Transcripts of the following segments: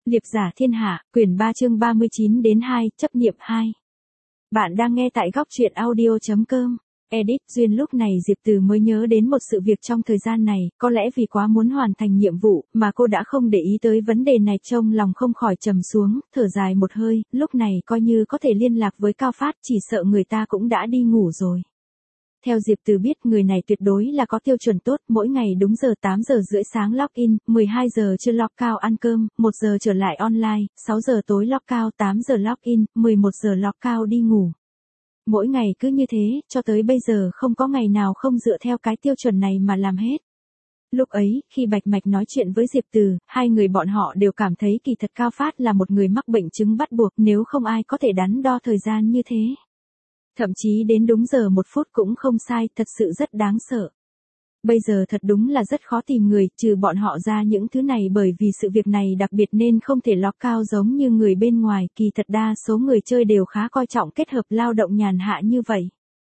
Liệp giả thiên hạ, quyển 3 chương 39 đến 2, chấp niệm 2. Bạn đang nghe tại góc truyện audio.com. Edit Duyên. Lúc này Diệp Từ mới nhớ đến một sự việc trong thời gian này, có lẽ vì quá muốn hoàn thành nhiệm vụ, mà cô đã không để ý tới vấn đề này, trong lòng không khỏi trầm xuống, thở dài một hơi, lúc này coi như có thể liên lạc với Cao Phát, chỉ sợ người ta cũng đã đi ngủ rồi. Theo Diệp Từ biết, người này tuyệt đối là có tiêu chuẩn tốt, mỗi ngày đúng giờ 8 giờ rưỡi sáng login, 12 giờ chưa log out ăn cơm, 1 giờ trở lại online, 6 giờ tối log out, 8 giờ login, 11 giờ log out đi ngủ. Mỗi ngày cứ như thế, cho tới bây giờ không có ngày nào không dựa theo cái tiêu chuẩn này mà làm hết. Lúc ấy, khi Bạch Mạch nói chuyện với Diệp Từ, hai người bọn họ đều cảm thấy kỳ thật Cao Phát là một người mắc bệnh chứng bắt buộc, nếu không ai có thể đắn đo thời gian như thế. Thậm chí đến đúng giờ 1 phút cũng không sai, thật sự rất đáng sợ. Bây giờ thật đúng là rất khó tìm người, trừ bọn họ ra những thứ này, bởi vì sự việc này đặc biệt nên không thể log cao giống như người bên ngoài, kỳ thật đa số người chơi đều khá coi trọng kết hợp lao động nhàn hạ như vậy.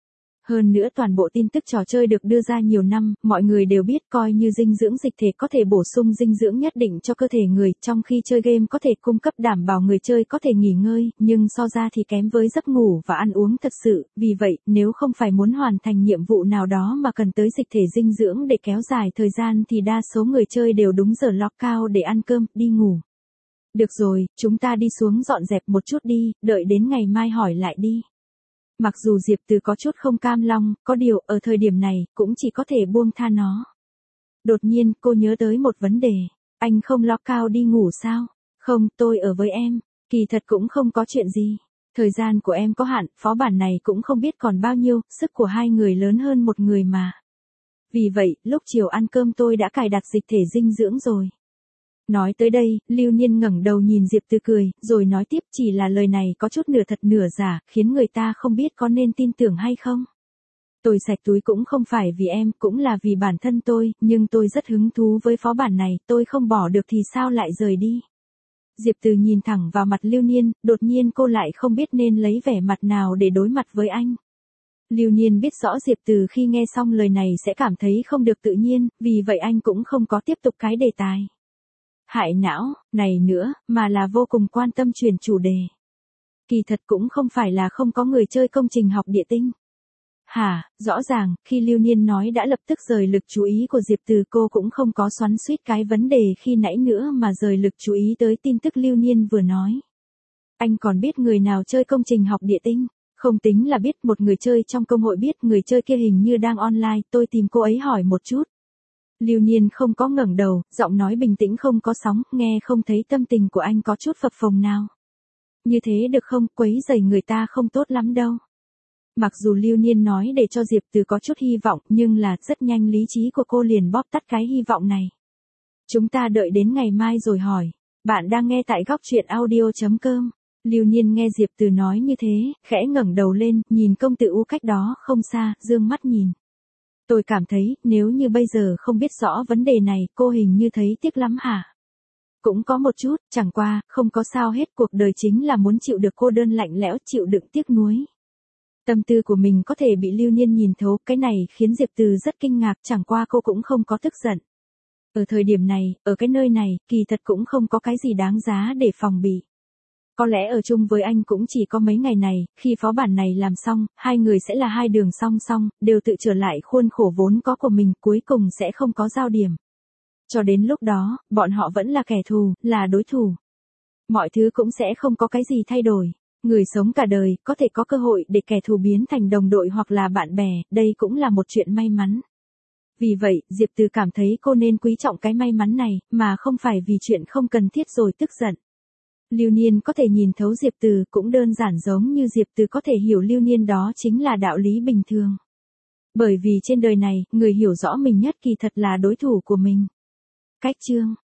Hơn nữa toàn bộ tin tức trò chơi được đưa ra nhiều năm, mọi người đều biết coi như dinh dưỡng dịch thể có thể bổ sung dinh dưỡng nhất định cho cơ thể người, trong khi chơi game có thể cung cấp đảm bảo người chơi có thể nghỉ ngơi, nhưng so ra thì kém với giấc ngủ và ăn uống thật sự, vì vậy, nếu không phải muốn hoàn thành nhiệm vụ nào đó mà cần tới dịch thể dinh dưỡng để kéo dài thời gian thì đa số người chơi đều đúng giờ log out để ăn cơm, đi ngủ. Được rồi, chúng ta đi xuống dọn dẹp một chút đi, đợi đến ngày mai hỏi lại đi. Mặc dù Diệp Từ có chút không cam lòng, có điều ở thời điểm này, cũng chỉ có thể buông tha nó. Đột nhiên, cô nhớ tới một vấn đề. Anh không log out đi ngủ sao? Không, tôi ở với em. Kỳ thật cũng không có chuyện gì. Thời gian của em có hạn, phó bản này cũng không biết còn bao nhiêu, sức của hai người lớn hơn một người mà. Vì vậy, lúc chiều ăn cơm tôi đã cài đặt dịch thể dinh dưỡng rồi. Nói tới đây, Lưu Niên ngẩng đầu nhìn Diệp Từ cười, rồi nói tiếp, chỉ là lời này có chút nửa thật nửa giả, khiến người ta không biết có nên tin tưởng hay không. Tôi sạch túi cũng không phải vì em, cũng là vì bản thân tôi, nhưng tôi rất hứng thú với phó bản này, tôi không bỏ được thì sao lại rời đi. Diệp Từ nhìn thẳng vào mặt Lưu Niên, đột nhiên cô lại không biết nên lấy vẻ mặt nào để đối mặt với anh. Lưu Niên biết rõ Diệp Từ khi nghe xong lời này sẽ cảm thấy không được tự nhiên, vì vậy anh cũng không có tiếp tục cái đề tài hại não này nữa, mà là vô cùng quan tâm chuyển chủ đề. Kỳ thật cũng không phải là không có người chơi công trình học địa tinh. Hả, rõ ràng, khi Lưu Niên nói đã lập tức rời lực chú ý của Diệp Từ, cô cũng không có xoắn xuýt cái vấn đề khi nãy nữa mà rời lực chú ý tới tin tức Lưu Niên vừa nói. Anh còn biết người nào chơi công trình học địa tinh? Không tính là biết, một người chơi trong công hội biết, người chơi kia hình như đang online, tôi tìm cô ấy hỏi một chút. Lưu Niên không có ngẩng đầu, giọng nói bình tĩnh không có sóng, nghe không thấy tâm tình của anh có chút phập phồng nào. Như thế được không, quấy rầy người ta không tốt lắm đâu. Mặc dù Lưu Niên nói để cho Diệp Từ có chút hy vọng, nhưng là rất nhanh lý trí của cô liền bóp tắt cái hy vọng này. Chúng ta đợi đến ngày mai rồi hỏi. Bạn đang nghe tại góc truyện audio.com. Lưu Niên nghe Diệp Từ nói như thế, khẽ ngẩng đầu lên, nhìn công tử U cách đó không xa, dương mắt nhìn. Tôi cảm thấy, nếu như bây giờ không biết rõ vấn đề này, cô hình như thấy tiếc lắm hả? Cũng có một chút, chẳng qua, không có sao hết, cuộc đời chính là muốn chịu được cô đơn lạnh lẽo, chịu đựng tiếc nuối. Tâm tư của mình có thể bị Lưu Niên nhìn thấu, cái này khiến Diệp Từ rất kinh ngạc, chẳng qua cô cũng không có tức giận. Ở thời điểm này, ở cái nơi này, kỳ thật cũng không có cái gì đáng giá để phòng bị. Có lẽ ở chung với anh cũng chỉ có mấy ngày này, khi phó bản này làm xong, hai người sẽ là hai đường song song, đều tự trở lại khuôn khổ vốn có của mình, cuối cùng sẽ không có giao điểm. Cho đến lúc đó, bọn họ vẫn là kẻ thù, là đối thủ. Mọi thứ cũng sẽ không có cái gì thay đổi. Người sống cả đời, có thể có cơ hội để kẻ thù biến thành đồng đội hoặc là bạn bè, đây cũng là một chuyện may mắn. Vì vậy, Diệp Từ cảm thấy cô nên quý trọng cái may mắn này, mà không phải vì chuyện không cần thiết rồi tức giận. Lưu Niên có thể nhìn thấu Diệp Từ, cũng đơn giản giống như Diệp Từ có thể hiểu Lưu Niên, đó chính là đạo lý bình thường. Bởi vì trên đời này, người hiểu rõ mình nhất kỳ thật là đối thủ của mình. Cách chương